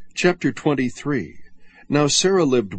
Chapter 23. Now Sarah lived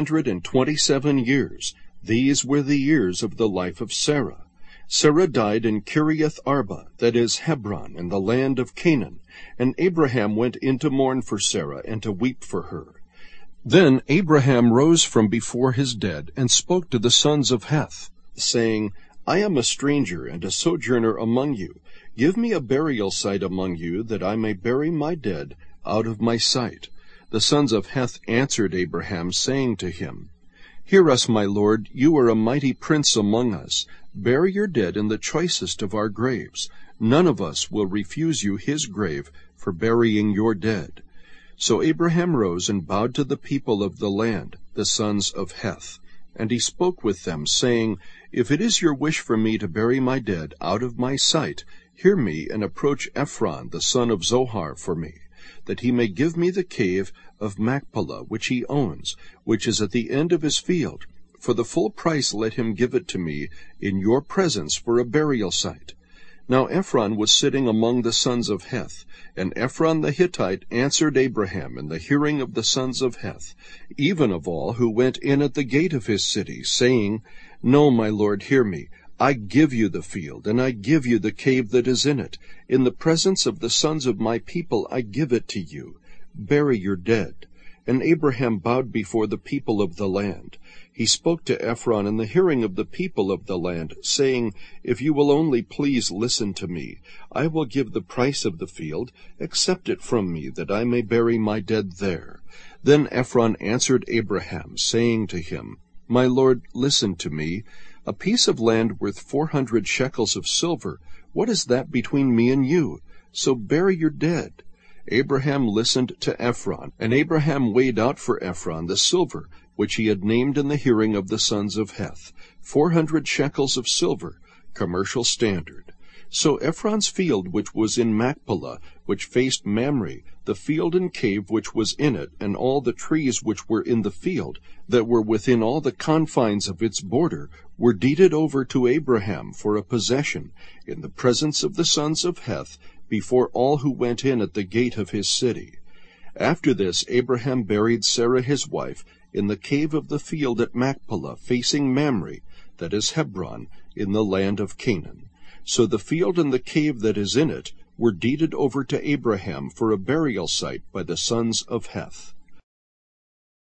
127 years. These were the years of the life of Sarah. Sarah died in Kiriath Arba, that is Hebron, in the land of Canaan. And Abraham went in to mourn for Sarah, and to weep for her. Then Abraham rose from before his dead, and spoke to the sons of Heth, saying, I am a stranger and a sojourner among you. Give me a burial site among you, that I may bury my dead out of my sight. The sons of Heth answered Abraham, saying to him, Hear us, my lord, you are a mighty prince among us. Bury your dead in the choicest of our graves. None of us will refuse you his grave for burying your dead. So Abraham rose and bowed to the people of the land, the sons of Heth. And he spoke with them, saying, If it is your wish for me to bury my dead out of my sight, hear me and approach Ephron the son of Zohar for me, that he may give me the cave of Machpelah, which he owns, which is at the end of his field. For the full price let him give it to me in your presence for a burial site. Now Ephron was sitting among the sons of Heth, and Ephron the Hittite answered Abraham in the hearing of the sons of Heth, even of all who went in at the gate of his city, saying, No, my lord, hear me. I give you the field, and I give you the cave that is in it. In the presence of the sons of my people I give it to you. Bury your dead. And Abraham bowed before the people of the land. He spoke to Ephron in the hearing of the people of the land, saying, If you will only please listen to me, I will give the price of the field. Accept it from me, that I may bury my dead there. Then Ephron answered Abraham, saying to him, My lord, listen to me. A piece of land worth 400 shekels of silver, what is that between me and you? So bury your dead. Abraham listened to Ephron, and Abraham weighed out for Ephron the silver, which he had named in the hearing of the sons of Heth, 400 shekels of silver, commercial standard. So Ephron's field which was in Machpelah, which faced Mamre, the field and cave which was in it, and all the trees which were in the field, that were within all the confines of its border, were deeded over to Abraham for a possession, in the presence of the sons of Heth, before all who went in at the gate of his city. After this Abraham buried Sarah his wife in the cave of the field at Machpelah, facing Mamre, that is Hebron, in the land of Canaan. So the field and the cave that is in it were deeded over to Abraham for a burial site by the sons of Heth.